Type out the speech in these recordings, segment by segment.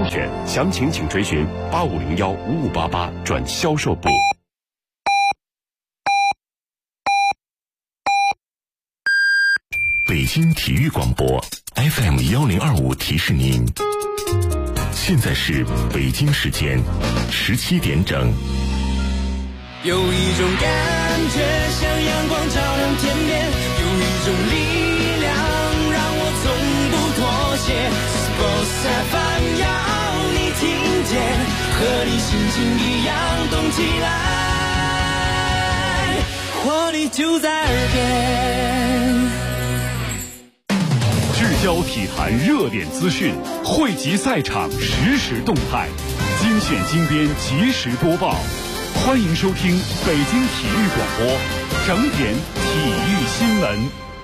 优选，详情请垂询85015588转销售部。北京体育广播 FM1025提示您，现在是北京时间17点整。 有一种感觉像阳光照亮天边，有一种力量让我从不妥协。Sports FM 要你听见，和你心情一样动起来，活力就在耳边。 聚焦体坛热点资讯，汇集赛场实时动态，精选精编及时播报。欢迎收听北京体育广播整点体育新闻。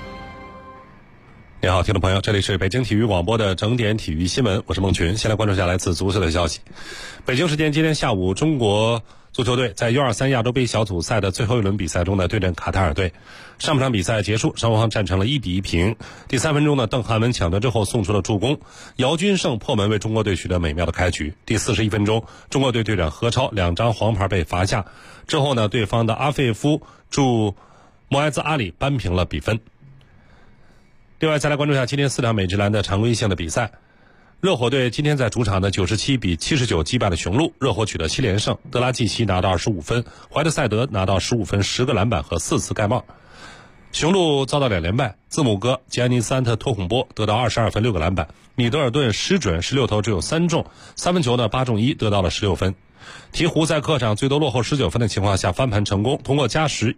你好，听众朋友，这里是北京体育广播的整点体育新闻，我是孟群。先来关注一下来自足球的消息。北京时间今天下午，中国足球队在 U23 亚洲杯小组赛的最后一轮比赛中呢，对阵卡塔尔队。上半场比赛结束，双方战成了1-1平。第3分钟呢，邓汉文抢得之后送出了助攻，姚军胜破门为中国队取得美妙的开局。第41分钟，中国队队长何超2张黄牌被罚下，之后呢，对方的阿费夫助莫埃兹阿里扳平了比分。另外再来关注一下今天4场美职篮的常规性的比赛。热火队今天在主场的97-79击败了雄鹿，热火取得7连胜，德拉季奇拿到25分，怀特塞德拿到15分10个篮板和4次盖帽。雄鹿遭到2连败，字母哥吉安尼斯安特托孔波得到22分6个篮板，米德尔顿失准16投只有3中，三分球呢8中1得到了16分。鹈鹕在客场最多落后19分的情况下翻盘成功，通过加时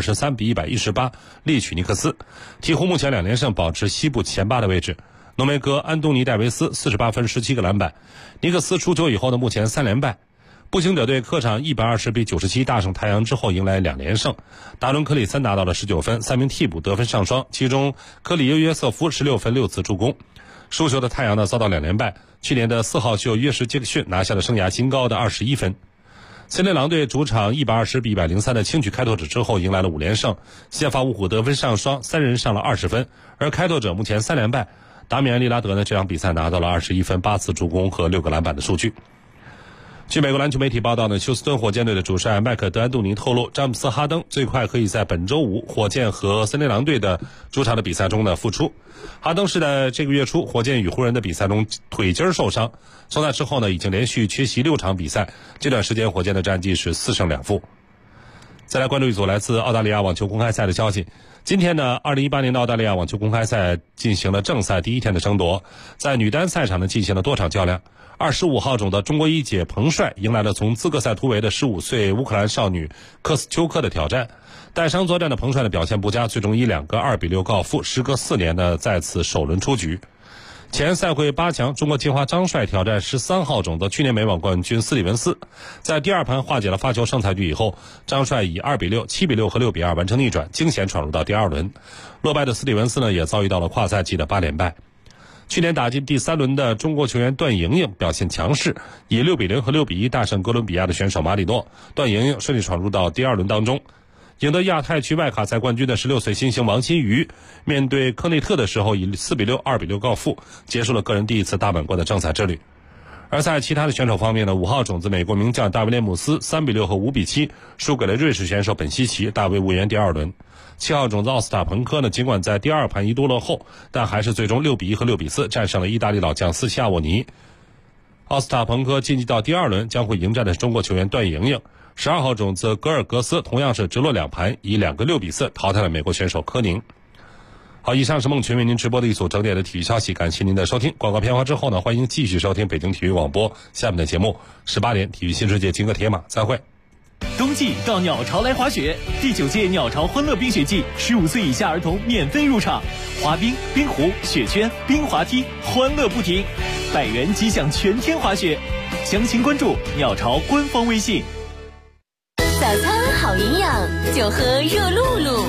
123-118力取尼克斯。鹈鹕目前2连胜，保持西部前8的位置。浓眉哥安东尼戴维斯48分17个篮板。尼克斯出球以后呢，目前3连败。步行者队客场120-97大胜太阳之后迎来2连胜。达伦克里森拿到了19分，3名替补得分上双，其中科里约瑟夫16分6次助攻。输球的太阳呢遭到2连败，去年的4号秀约什杰克逊拿下了生涯新高的21分。森林狼队主场120-103的轻取开拓者之后迎来了5连胜，先发五虎得分上双，3人上了20分，而开拓者目前3连败。达米安·利拉德呢这场比赛拿到了21分8次助攻和6个篮板的数据。据美国篮球媒体报道呢，休斯敦火箭队的主帅麦克德安杜尼透露，詹姆斯哈登最快可以在本周五火箭和森林狼队的主场的比赛中呢复出。哈登是在这个月初火箭与湖人的比赛中腿筋受伤，从那之后呢已经连续缺席6场比赛，这段时间火箭的战绩是4胜2负。再来关注一组来自澳大利亚网球公开赛的消息。今天呢，2018年的澳大利亚网球公开赛进行了正赛第一天的争夺，在女单赛场呢进行了多场较量。25号种的中国一姐彭帅迎来了从资格赛突围的15岁乌克兰少女科斯丘克的挑战。带伤作战的彭帅的表现不佳，最终以2个2-6告负，时隔4年呢再次首轮出局。前赛会8强，中国金花张帅挑战13号种的去年美网冠军斯蒂文斯，在第2盘化解了发球胜赛局以后，张帅以2-6、7-6和6-2完成逆转，惊险闯入到第2轮。落败的斯蒂文斯呢也遭遇到了跨赛季的8连败。去年打进第3轮的中国球员段莹莹表现强势，以6-0和6-1大胜哥伦比亚的选手马里诺，段莹莹顺利闯入到第2轮当中。赢得亚太区外卡赛冠军的16岁新星王新瑜，面对科内特的时候以4-6、2-6告负，结束了个人第一次大满贯的正赛之旅。而在其他的选手方面呢，5号种子美国名将大卫列姆斯3-6和5-7输给了瑞士选手本西奇，大卫无缘第2轮。7号种子奥斯塔彭科呢，尽管在第2盘一度落后，但还是最终6-1和6-4战胜了意大利老将斯齐亚沃尼。奥斯塔彭科晋级到第2轮，将会迎战的是中国球员段莹莹。12号种子格尔格斯同样是直落2盘，以2个6-4淘汰了美国选手科宁。好，以上是孟群为您直播的一组整点的体育消息，感谢您的收听。广告片花之后呢，欢迎继续收听北京体育广播下面的节目，18点体育新世界金戈铁马，再会。 冬季到鸟巢来滑雪，第9届鸟巢欢乐冰雪季，15岁以下儿童免费入场，滑冰、冰壶、雪圈、冰滑梯，欢乐不停，100元即享全天滑雪。详情关注鸟巢官方微信。 早餐好营养，就喝热露露。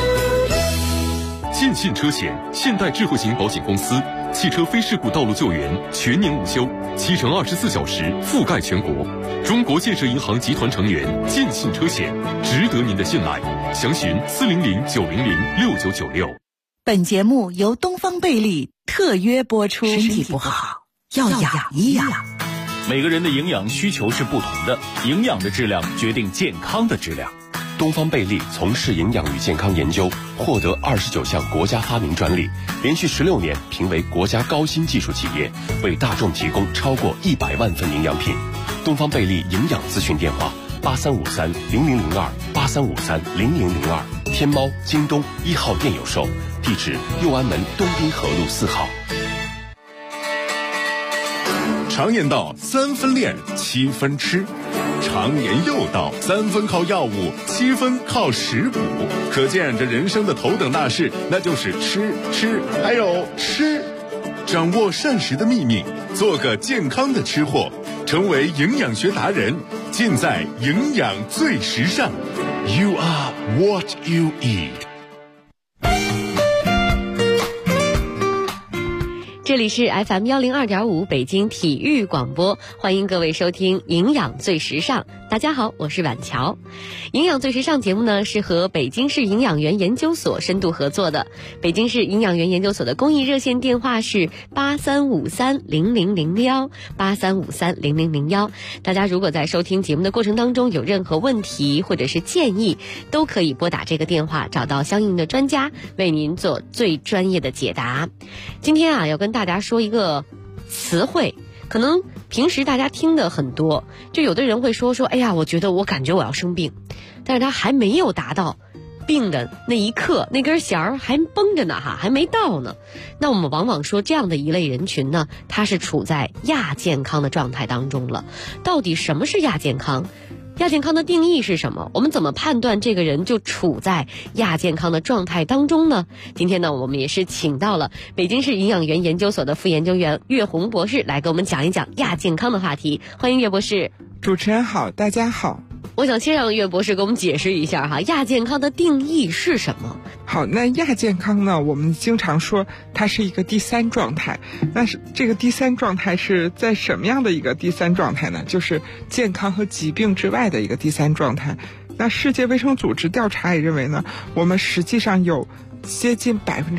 建信车险现代智慧型保险公司，汽车非事故道路救援全年无休，7乘24小时覆盖全国。中国建设银行集团成员，建信车险值得您的信赖。详询400-900-6996。 本节目由东方贝利特约播出。 身体不好要养一养。 每个人的营养需求是不同的，营养的质量决定健康的质量。 东方贝利从事营养与健康研究，获得29项国家发明专利，连续16年评为国家高新技术企业，为大众提供超过100万份营养品。东方贝利营养咨询电话8353-0002，8353-0002，天猫、京东1号店有售，地址右安门东滨河路4号。 常言道3分练7分吃，常言又道3分靠药物7分靠食补，可见这人生的头等大事那就是吃还有吃。掌握膳食的秘密，做个健康的吃货，成为营养学达人，尽在营养最时尚。 You are what you eat。 这里是 FM 102.5北京体育广播，欢迎各位收听营养最时尚。大家好，我是婉乔。营养最时尚节目呢是和北京市营养员研究所深度合作的。北京市营养员研究所的公益热线电话是8353-0001，8353-0001。大家如果在收听节目的过程当中有任何问题或者是建议，都可以拨打这个电话，找到相应的专家为您做最专业的解答。今天要跟大家说一个词汇，可能平时大家听的很多，就有的人会说哎呀，我感觉我要生病，但是他还没有达到病的那一刻，那根弦儿还绷着呢还没到呢。那我们往往说这样的一类人群呢，他是处在亚健康的状态当中了。到底什么是亚健康？亚健康的定义是什么？我们怎么判断这个人就处在亚健康的状态当中呢？今天呢，我们也是请到了北京市营养员研究所的副研究员岳红博士来给我们讲一讲亚健康的话题。欢迎岳博士。 主持人好，大家好。 我想先让岳博士给我们解释一下亚健康的定义是什么？ 好，那亚健康呢，我们经常说它是一个第三状态。那是这个第三状态是在什么样的一个第三状态呢？就是健康和疾病之外的一个第三状态。那世界卫生组织调查也认为呢，我们实际上有接近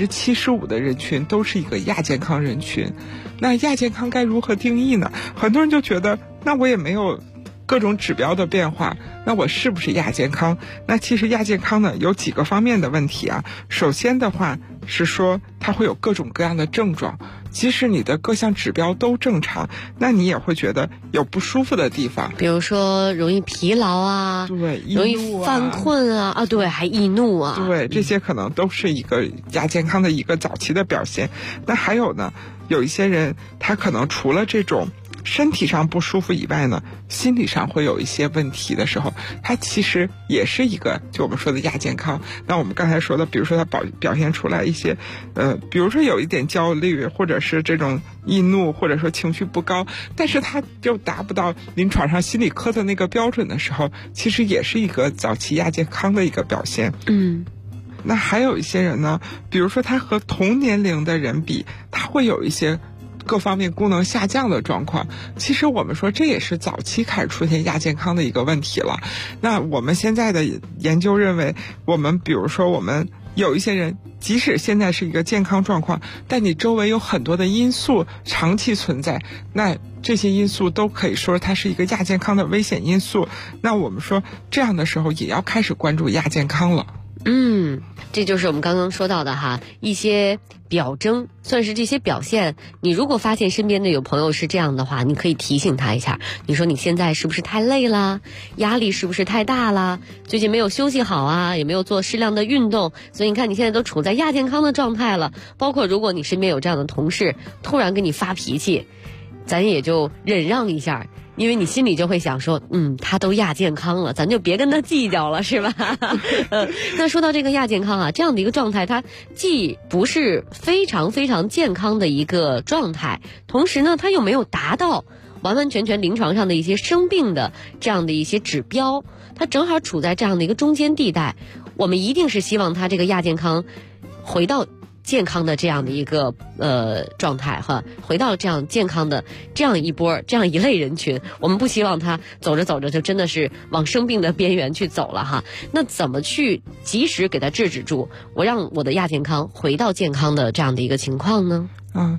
75%的人群都是一个亚健康人群。那亚健康该如何定义呢？很多人就觉得，那我也没有各种指标的变化，那我是不是亚健康？那其实亚健康呢有几个方面的问题啊。首先的话是说它会有各种各样的症状，即使你的各项指标都正常，那你也会觉得有不舒服的地方， 比如说容易疲劳啊， 对， 容易犯困啊，对，还易怒啊， 对，这些可能都是一个亚健康的一个早期的表现。那还有呢，有一些人他可能除了这种身体上不舒服以外呢，心理上会有一些问题的时候，它其实也是一个就我们说的亚健康。那我们刚才说的，比如说它表现出来一些比如说有一点焦虑，或者是这种易怒，或者说情绪不高，但是它就达不到临床上心理科的那个标准的时候，其实也是一个早期亚健康的一个表现。那还有一些人呢，比如说他和同年龄的人比，他会有一些各方面功能下降的状况。其实我们说这也是早期开始出现亚健康的一个问题了。那我们现在的研究认为，比如说我们有一些人即使现在是一个健康状况，但你周围有很多的因素长期存在，那这些因素都可以说它是一个亚健康的危险因素。那我们说这样的时候也要开始关注亚健康了。 这就是我们刚刚说到的一些表征，算是这些表现。你如果发现身边的有朋友是这样的话，你可以提醒他一下，你说你现在是不是太累了，压力是不是太大了，最近没有休息好啊，也没有做适量的运动，所以你看你现在都处在亚健康的状态了。包括如果你身边有这样的同事突然跟你发脾气，咱也就忍让一下，因为你心里就会想说，他都亚健康了，咱就别跟他计较了，是吧？那说到这个亚健康这样的一个状态，它既不是非常非常健康的一个状态，同时呢，它又没有达到完完全全临床上的一些生病的这样的一些指标，它正好处在这样的一个中间地带。我们一定是希望它这个亚健康回到健康的这样的一个状态回到这样健康的这样一波这样一类人群，我们不希望他走着走着就真的是往生病的边缘去走了那怎么去及时给他制止住，我让我的亚健康回到健康的这样的一个情况呢？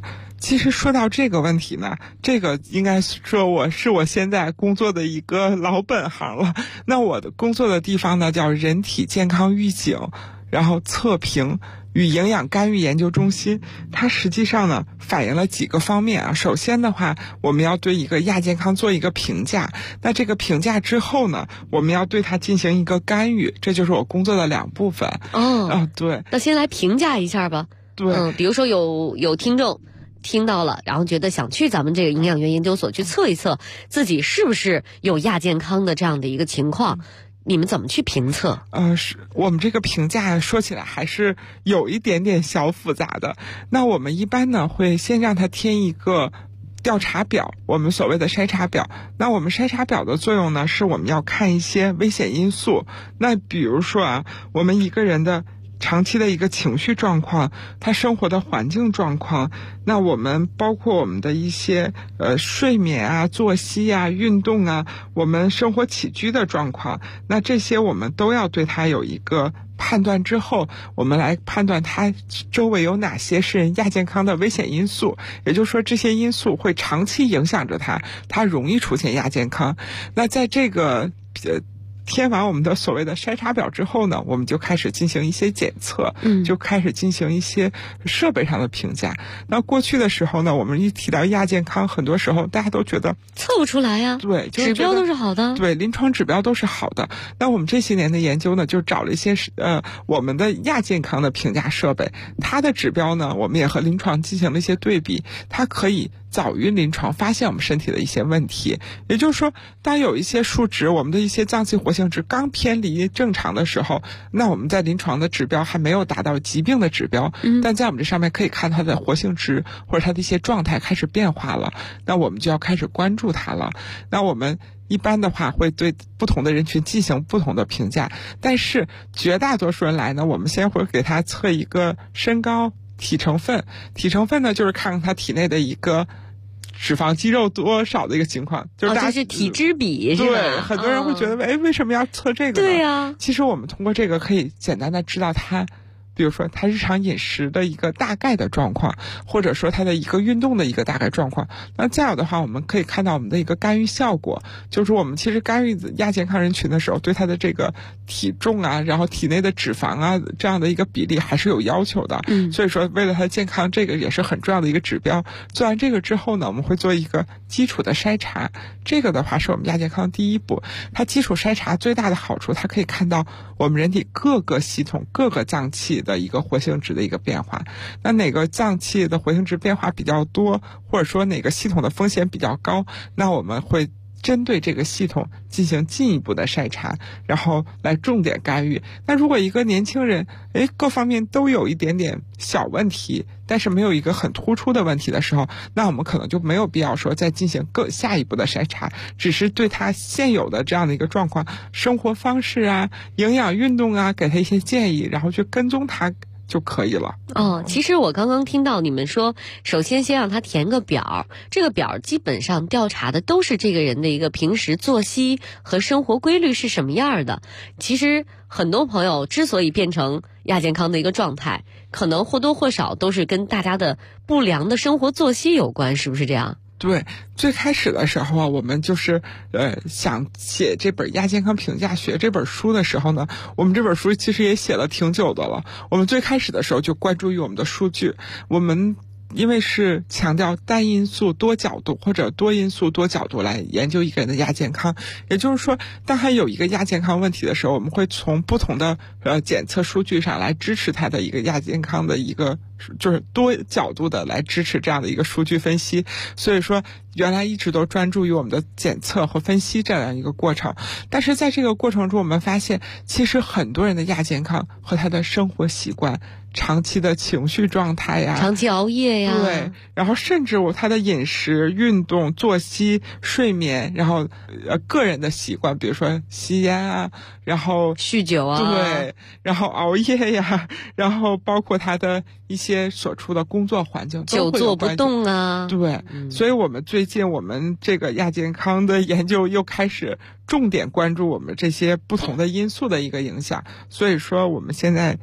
其实说到这个问题呢，这个应该说我现在工作的一个老本行了。那我的工作的地方呢叫人体健康预警，然后测评与营养干预研究中心。它实际上呢反映了几个方面啊。首先的话，我们要对一个亚健康做一个评价，那这个评价之后呢，我们要对它进行一个干预，这就是我工作的2部分。对。 那先来评价一下吧。 对， 比如说有听众听到了，然后觉得想去咱们这个营养元研究所去测一测自己是不是有亚健康的这样的一个情况，你们怎么去评测？ 我们这个评价说起来还是有一点点小复杂的。那我们一般呢会先让他填一个调查表，我们所谓的筛查表。那我们筛查表的作用呢，是我们要看一些危险因素。那比如说我们一个人的长期的一个情绪状况，他生活的环境状况，那我们包括我们的一些睡眠啊、作息啊、运动啊，我们生活起居的状况，那这些我们都要对他有一个判断之后，我们来判断他周围有哪些是亚健康的危险因素，也就是说这些因素会长期影响着他容易出现亚健康。那在这个填完我们的所谓的筛查表之后呢，我们就开始进行一些检测，就开始进行一些设备上的评价。那过去的时候呢，我们一提到亚健康，很多时候大家都觉得测不出来呀。 对， 指标都是好的。 对，临床指标都是好的。那我们这些年的研究呢，就找了一些我们的亚健康的评价设备，它的指标呢，我们也和临床进行了一些对比，它可以早于临床发现我们身体的一些问题。也就是说，当有一些数值，我们的一些脏器活性值刚偏离正常的时候，那我们在临床的指标还没有达到疾病的指标，但在我们这上面可以看它的活性值或者它的一些状态开始变化了，那我们就要开始关注它了。那我们一般的话会对不同的人群进行不同的评价，但是绝大多数人来呢，我们先会给他测一个身高、体成分。体成分呢，就是看看他体内的一个脂肪肌肉多少的一个情况，就是这是体脂比，是吧？ 对，很多人会觉得为什么要测这个呢？ 对呀， 其实我们通过这个可以简单的知道他，比如说他日常饮食的一个大概的状况，或者说他的一个运动的一个大概状况。那再有的话，我们可以看到我们的一个干预效果，就是我们其实干预亚健康人群的时候，对他的这个体重啊，然后体内的脂肪啊这样的一个比例还是有要求的。所以说为了他的健康，这个也是很重要的一个指标。做完这个之后呢，我们会做一个基础的筛查，这个的话是我们亚健康第一步。它基础筛查最大的好处，它可以看到我们人体各个系统、各个脏器的一个活性值的一个变化。那哪个脏器的活性值变化比较多，或者说哪个系统的风险比较高，那我们会针对这个系统进行进一步的筛查，然后来重点干预。那如果一个年轻人各方面都有一点点小问题，但是没有一个很突出的问题的时候，那我们可能就没有必要说再进行下一步的筛查，只是对他现有的这样的一个状况、生活方式啊、营养运动啊，给他一些建议，然后去跟踪他就可以了。 其实我刚刚听到你们说，首先让他填个表，这个表基本上调查的都是这个人的一个平时作息和生活规律是什么样的。其实很多朋友之所以变成亚健康的一个状态，可能或多或少都是跟大家的不良的生活作息有关，是不是这样？ 对，最开始的时候我们就是想写这本亚健康评价学这本书的时候呢，我们这本书其实也写了挺久的了。我们最开始的时候就关注于我们的数据，我们因为是强调单因素多角度或者多因素多角度来研究一个人的亚健康，也就是说，当他有一个亚健康问题的时候，我们会从不同的检测数据上来支持他的一个亚健康的一个，就是多角度的来支持这样的一个数据分析。所以说原来一直都专注于我们的检测和分析这样一个过程，但是在这个过程中我们发现，其实很多人的亚健康和他的生活习惯、长期的情绪状态呀、 长期熬夜呀， 对，然后甚至他的饮食、运动、作息、睡眠，然后个人的习惯，比如说吸烟啊，然后酗酒啊， 对，然后熬夜呀，然后包括他的一些所处的工作环境， 久坐不动啊， 对，所以我们最近我们这个亚健康的研究又开始重点关注我们这些不同的因素的一个影响。所以说我们现在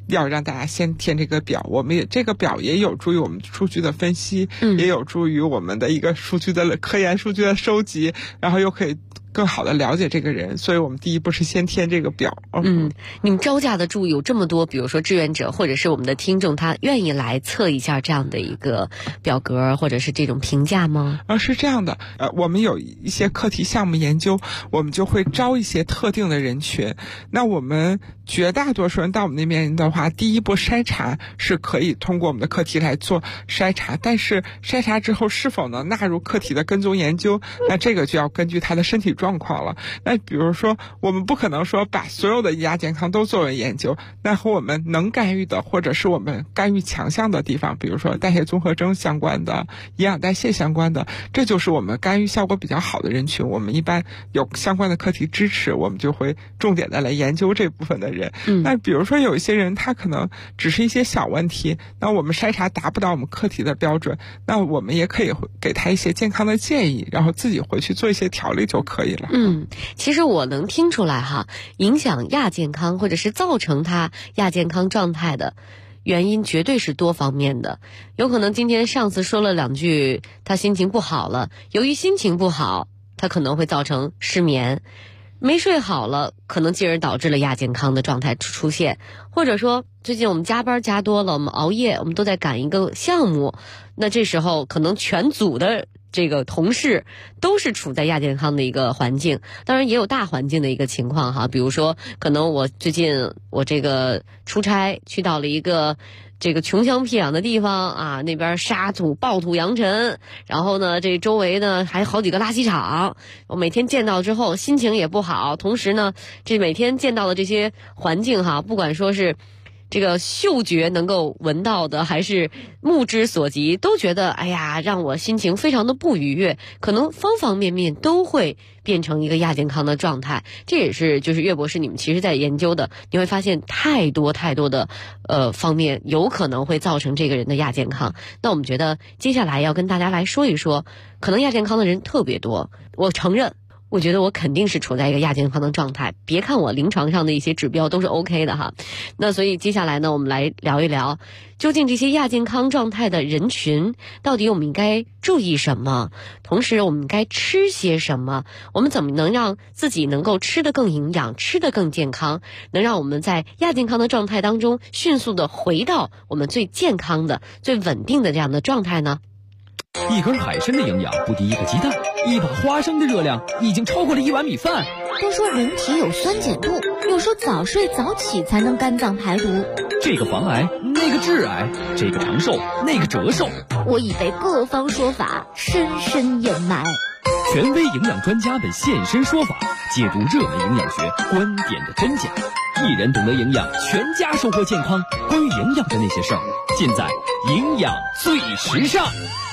要让大家先填这个表，我们这个表也有助于我们数据的分析，也有助于我们的一个科研数据的收集，然后又可以更好的了解这个人，所以我们第一步是先填这个表。 你们招架得住有这么多，比如说志愿者或者是我们的听众，他愿意来测一下这样的一个表格或者是这种评价吗？ 是这样的，我们有一些课题项目研究，我们就会招一些特定的人群。那我们绝大多数人到我们那边的话，第一步筛查是可以通过我们的课题来做筛查，但是筛查之后是否能纳入课题的跟踪研究，那这个就要根据他的身体状况了。那比如说我们不可能说把所有的亚健康都作为研究，那和我们能干预的或者是我们干预强项的地方，比如说代谢综合征相关的、营养代谢相关的，这就是我们干预效果比较好的人群，我们一般有相关的课题支持，我们就会重点的来研究这部分的人。那比如说有一些人他可能只是一些小问题，那我们筛查达不到我们课题的标准，那我们也可以给他一些健康的建议，然后自己回去做一些调理就可以了。 其实我能听出来哈，影响亚健康或者是造成他亚健康状态的原因绝对是多方面的。有可能今天上司说了2句，他心情不好了，由于心情不好，他可能会造成失眠，没睡好了，可能进而导致了亚健康的状态出现。或者说最近我们加班加多了，我们熬夜，我们都在赶一个项目，那这时候可能全组的这个同事都是处在亚健康的一个环境，当然也有大环境的一个情况哈，比如说可能我最近我这个出差去到了一个这个穷乡僻壤的地方啊，那边沙土暴土扬尘，然后呢这周围呢还有好几个垃圾场，我每天见到之后心情也不好，同时呢这每天见到的这些环境哈，不管说是这个嗅觉能够闻到的还是目之所及，都觉得哎呀让我心情非常的不愉悦，可能方方面面都会变成一个亚健康的状态。这也是就是岳博士你们其实在研究的，你会发现太多的方面有可能会造成这个人的亚健康。那我们觉得接下来要跟大家来说一说，可能亚健康的人特别多，我承认我觉得我肯定是处在一个亚健康的状态，别看我临床上的一些指标都是 OK 的哈。那所以接下来呢，我们来聊一聊究竟这些亚健康状态的人群到底我们应该注意什么，同时我们该吃些什么，我们怎么能让自己能够吃得更营养，吃得更健康，能让我们在亚健康的状态当中迅速的回到我们最健康的最稳定的这样的状态呢？ 一根海参的营养不敌一个鸡蛋，一把花生的热量已经超过了1碗米饭。 都说人体有酸碱度，又说早睡早起才能肝脏排毒。 这个防癌，那个致癌，这个长寿，那个折寿。 我已被各方说法深深掩埋。 权威营养专家们现身说法，解读热门营养学观点的真假。一人懂得营养，全家收获健康。关于营养的那些事儿，尽在营养最时尚。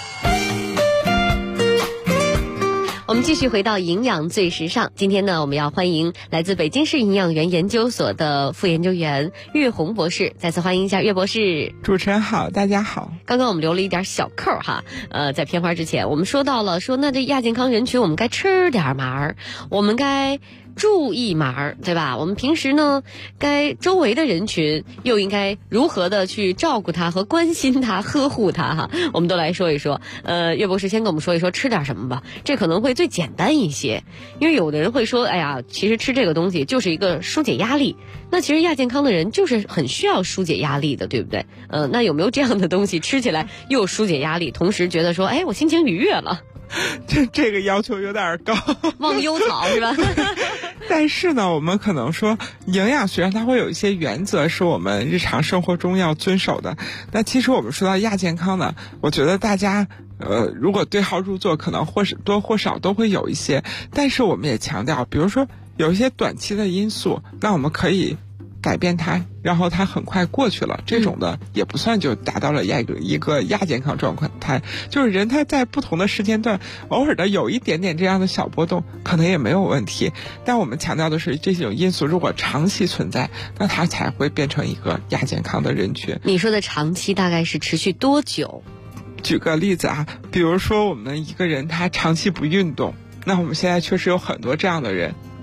我们继续回到营养最时尚，今天呢我们要欢迎来自北京市营养园研究所的副研究员岳红博士，再次欢迎一下岳博士。 主持人好，大家好。 刚刚我们留了一点小扣哈，在片花之前我们说到了说那这亚健康人群我们该吃点嘛儿，我们该注意嘛儿，对吧？我们平时呢该周围的人群又应该如何的去照顾他和关心他呵护他哈，我们都来说一说。岳博士先跟我们说一说吃点什么吧，这可能会最简单一些，因为有的人会说哎呀其实吃这个东西就是一个疏解压力，那其实亚健康的人就是很需要疏解压力的，对不对？那有没有这样的东西吃起来又疏解压力，同时觉得说哎我心情愉悦了？ 这个要求有点高， 忘忧草是吧？ 但是呢，我们可能说营养学上它会有一些原则是我们日常生活中要遵守的。那其实我们说到亚健康呢，我觉得大家如果对号入座，可能或是多或少都会有一些。但是我们也强调，比如说有一些短期的因素，那我们可以改变它，然后它很快过去了，这种的也不算就达到了一个亚健康状态。就是人他在不同的时间段偶尔的有一点点这样的小波动可能也没有问题，但我们强调的是这种因素如果长期存在，那它才会变成一个亚健康的人群。 你说的长期大概是持续多久？ 举个例子啊，比如说我们一个人他长期不运动，那我们现在确实有很多这样的人，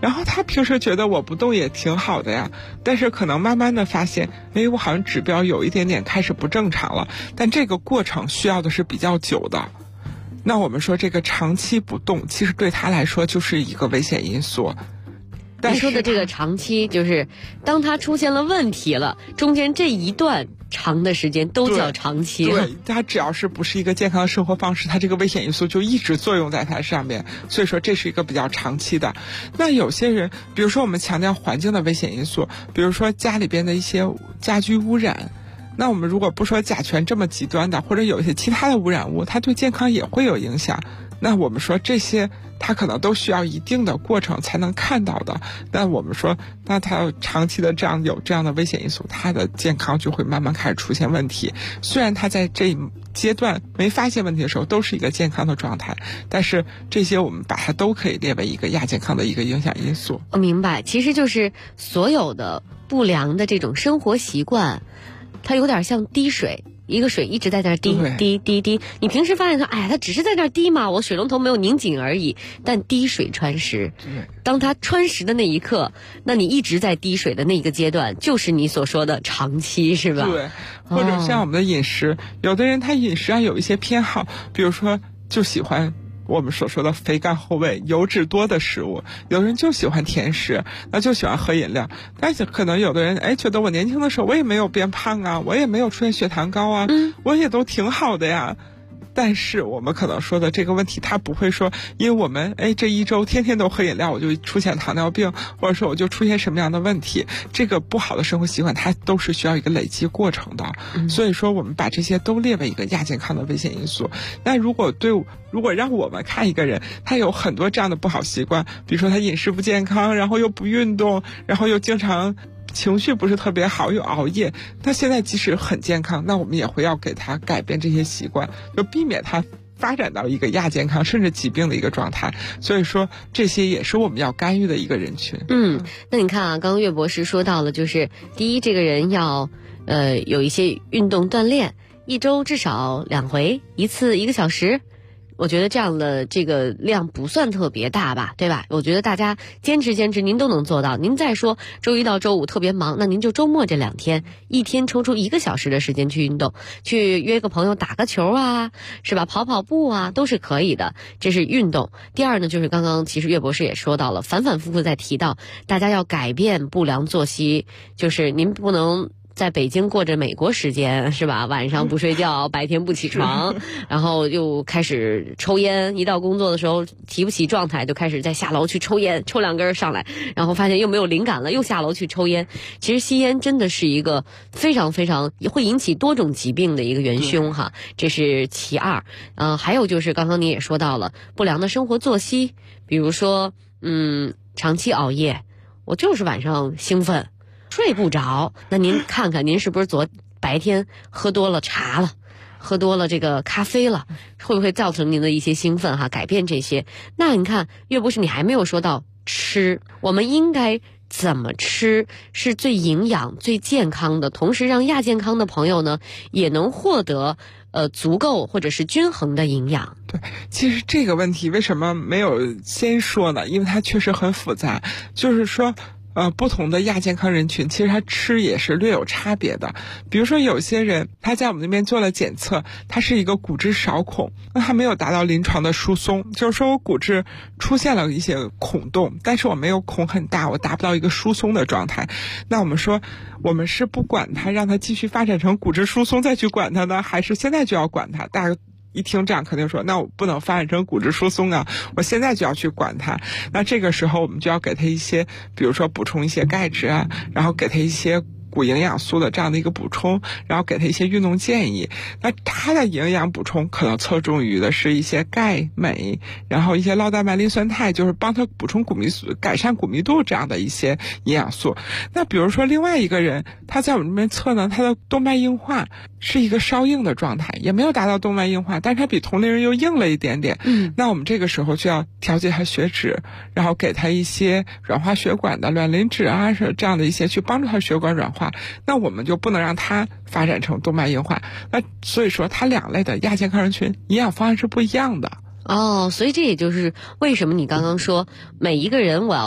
然后他平时觉得我不动也挺好的呀，但是可能慢慢的发现，我好像指标有一点点开始不正常了，但这个过程需要的是比较久的。那我们说这个长期不动，其实对他来说就是一个危险因素。 你说的这个长期，就是当他出现了问题了，中间这一段长的时间都叫长期。 对，他只要是不是一个健康的生活方式，他这个危险因素就一直作用在他上面，所以说这是一个比较长期的。那有些人，比如说我们强调环境的危险因素，比如说家里边的一些家居污染，那我们如果不说甲醛这么极端的，或者有一些其他的污染物，它对健康也会有影响。那我们说这些它可能都需要一定的过程才能看到的，那我们说那它长期的有这样的危险因素，它的健康就会慢慢开始出现问题。虽然它在这一阶段没发现问题的时候都是一个健康的状态，但是这些我们把它都可以列为一个亚健康的一个影响因素。 我明白，其实就是所有的不良的这种生活习惯，它有点像滴水，一个水一直在那儿滴滴滴滴，你平时发现它，它只是在那儿滴嘛，我水龙头没有拧紧而已。但滴水穿石，当它穿石的那一刻，那你一直在滴水的那一个阶段，就是你所说的长期，是吧？ 对，或者像我们的饮食，有的人他饮食上有一些偏好，比如说就喜欢我们所说的肥甘厚味、油脂多的食物，有人就喜欢甜食，那就喜欢喝饮料。但是可能有的人觉得我年轻的时候我也没有变胖啊，我也没有出现血糖高啊，我也都挺好的呀。但是我们可能说的这个问题，他不会说因为我们这一周天天都喝饮料，我就出现糖尿病，或者说我就出现什么样的问题。这个不好的生活习惯它都是需要一个累积过程的，所以说我们把这些都列为一个亚健康的危险因素。那如果让我们看一个人，他有很多这样的不好习惯，比如说他饮食不健康，然后又不运动，然后又经常情绪不是特别好，又熬夜，他现在即使很健康，那我们也会要给他改变这些习惯，就避免他发展到一个亚健康甚至疾病的一个状态。所以说这些也是我们要干预的一个人群。 那你看啊，刚刚岳博士说到了，就是第一，这个人要有一些运动锻炼，一周至少2回，一次1个小时。我觉得这样的这个量不算特别大吧，对吧？我觉得大家坚持您都能做到。您再说周一到周五特别忙，那您就周末这2天，一天抽出1个小时的时间去运动，去约个朋友打个球啊，是吧？跑跑步啊，都是可以的，这是运动。第二呢，就是刚刚其实岳博士也说到了，反反复复在提到大家要改变不良作息，就是您不能在北京过着美国时间，是吧？晚上不睡觉，白天不起床，然后又开始抽烟，一到工作的时候提不起状态，就开始再下楼去抽烟，抽2根上来，然后发现又没有灵感了，又下楼去抽烟。其实吸烟真的是一个非常非常会引起多种疾病的一个元凶哈，这是其二。还有就是刚刚你也说到了不良的生活作息，比如说长期熬夜，我就是晚上兴奋睡不着，那您看看您是不是白天喝多了茶了，喝多了这个咖啡了，会不会造成您的一些兴奋哈？改变这些。那你看岳博士，你还没有说到吃，我们应该怎么吃是最营养最健康的，同时让亚健康的朋友呢也能获得足够或者是均衡的营养。 对，其实这个问题为什么没有先说呢？因为它确实很复杂，就是说不同的亚健康人群，其实他吃也是略有差别的。比如说有些人他在我们那边做了检测，他是一个骨质少孔，那他没有达到临床的疏松，就是说我骨质出现了一些孔洞，但是我没有孔很大，我达不到一个疏松的状态。那我们说我们是不管它，让它继续发展成骨质疏松再去管它呢，还是现在就要管它？大家一听这样肯定说，那我不能发展成骨质疏松啊，我现在就要去管它。那这个时候我们就要给它一些，比如说补充一些钙质啊，然后给它一些骨营养素的这样的一个补充，然后给它一些运动建议。那它的营养补充可能侧重于的是一些钙、镁，然后一些酪蛋白、磷酸肽，就是帮它补充骨密素、改善骨密度这样的一些营养素。那比如说另外一个人，他在我们这边测呢，他的动脉硬化是一个稍硬的状态，也没有达到动脉硬化，但是他比同龄人又硬了一点点。那我们这个时候就要调节他血脂，然后给他一些软化血管的卵磷脂啊，是这样的一些去帮助他血管软化。那我们就不能让它发展成动脉硬化。那所以说它2类的亚健康人群营养方案是不一样的。 所以这也就是为什么你刚刚说每一个人我要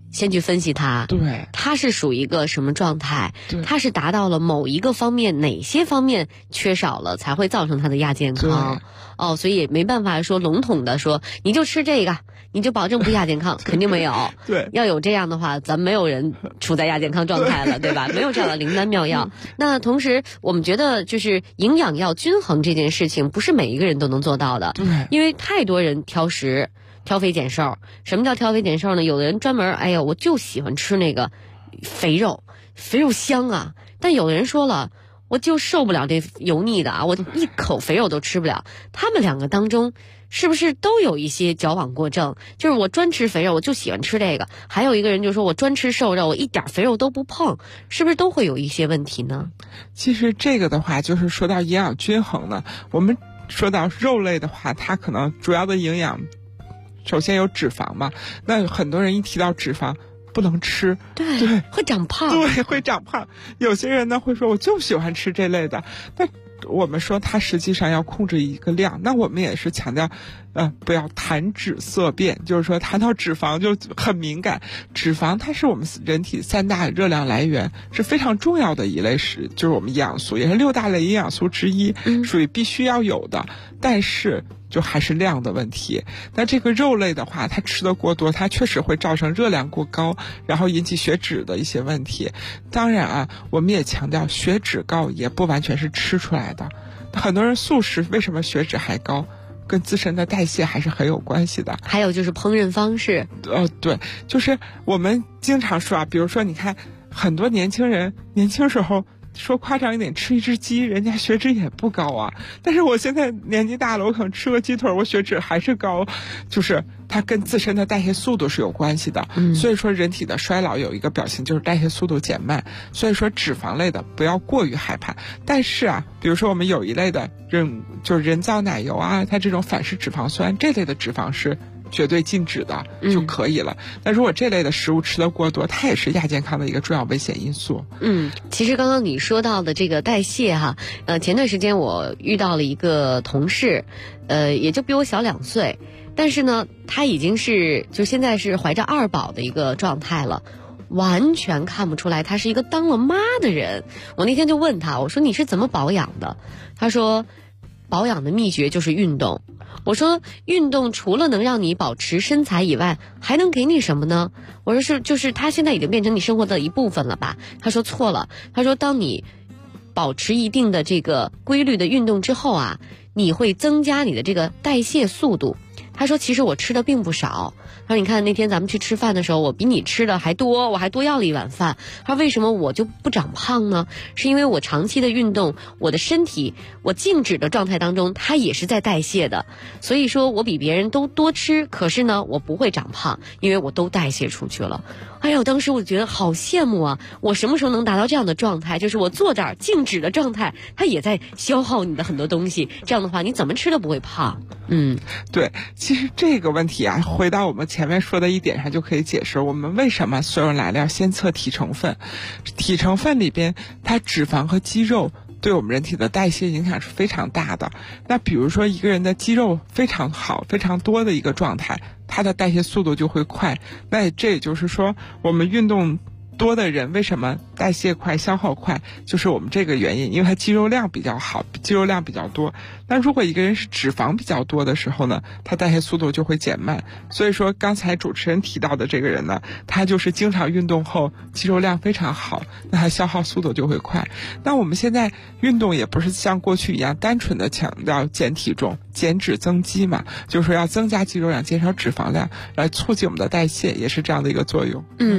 先去分析它， 对， 它是属于一个什么状态， 对， 它是达到了某一个方面，哪些方面缺少了才会造成它的亚健康。哦，所以也没办法说笼统的说你就吃这个你就保证不亚健康，肯定没有。 对， 要有这样的话，咱没有人处在亚健康状态了，对吧？没有这样的灵丹妙药。那同时，我们觉得就是营养要均衡这件事情，不是每一个人都能做到的。 对， 因为太多人挑食。挑肥拣瘦，什么叫挑肥拣瘦呢？有的人专门，哎呀，我就喜欢吃那个肥肉，肥肉香啊。但有的人说了，我就受不了这油腻的啊，我一口肥肉都吃不了。他们两个当中，是不是都有一些矫枉过正？就是我专吃肥肉，我就喜欢吃这个；还有一个人就说我专吃瘦肉，我一点肥肉都不碰，是不是都会有一些问题呢？ 其实这个的话，就是说到营养均衡呢，我们说到肉类的话，它可能主要的营养。首先有脂肪嘛，那很多人一提到脂肪不能吃， 对，会长胖， 对，会长胖。有些人呢会说我就喜欢吃这类的，但我们说它实际上要控制一个量，那我们也是强调不要谈脂色变，就是说谈到脂肪就很敏感。脂肪它是我们人体3大热量来源，是非常重要的一类就是我们营养素，也是6大类营养素之一，属于必须要有的。但是就还是量的问题。那这个肉类的话，它吃的过多，它确实会造成热量过高，然后引起血脂的一些问题。当然啊，我们也强调血脂高也不完全是吃出来的。很多人素食为什么血脂还高？跟自身的代谢还是很有关系的。 还有就是烹饪方式。 对，就是我们经常说啊，比如说你看很多年轻人年轻时候说夸张一点，吃一只鸡人家血脂也不高啊，但是我现在年纪大了，我可能吃个鸡腿我血脂还是高，就是它跟自身的代谢速度是有关系的。所以说人体的衰老有一个表现就是代谢速度减慢，所以说脂肪类的不要过于害怕。但是啊，比如说我们有一类的就是人造奶油啊，它这种反式脂肪酸这类的脂肪是绝对禁止的就可以了。那如果这类的食物吃得过多，它也是亚健康的一个重要危险因素。 其实刚刚你说到的这个代谢哈，前段时间我遇到了一个同事，也就比我小2岁，但是呢，他已经就现在是怀着2宝的一个状态了。完全看不出来他是一个当了妈的人。我那天就问他，我说你是怎么保养的？他说保养的秘诀就是运动。我说运动除了能让你保持身材以外，还能给你什么呢？我说就是它现在已经变成你生活的一部分了吧？他说错了，他说当你保持一定的这个规律的运动之后啊，你会增加你的这个代谢速度。他说其实我吃的并不少，他说你看那天咱们去吃饭的时候，我比你吃的还多，我还多要了一碗饭。他说为什么我就不长胖呢？是因为我长期的运动，我的身体我静止的状态当中它也是在代谢的，所以说我比别人都多吃，可是呢我不会长胖，因为我都代谢出去了。哎呀，当时我觉得好羡慕啊，我什么时候能达到这样的状态，就是我坐这儿静止的状态，它也在消耗你的很多东西，这样的话你怎么吃都不会胖。 对，其实这个问题啊，回到我们前面说的一点上就可以解释我们为什么所有人来了要先测体成分。体成分里边它脂肪和肌肉对我们人体的代谢影响是非常大的。那比如说一个人的肌肉非常好非常多的一个状态，它的代谢速度就会快。那这也就是说我们运动多的人为什么代谢快消耗快，就是我们这个原因，因为它肌肉量比较好，肌肉量比较多。那如果一个人是脂肪比较多的时候呢，他代谢速度就会减慢。所以说刚才主持人提到的这个人呢，他就是经常运动后肌肉量非常好，那他消耗速度就会快。那我们现在运动也不是像过去一样单纯的强调减体重减脂增肌嘛，就是说要增加肌肉量减少脂肪量来促进我们的代谢，也是这样的一个作用。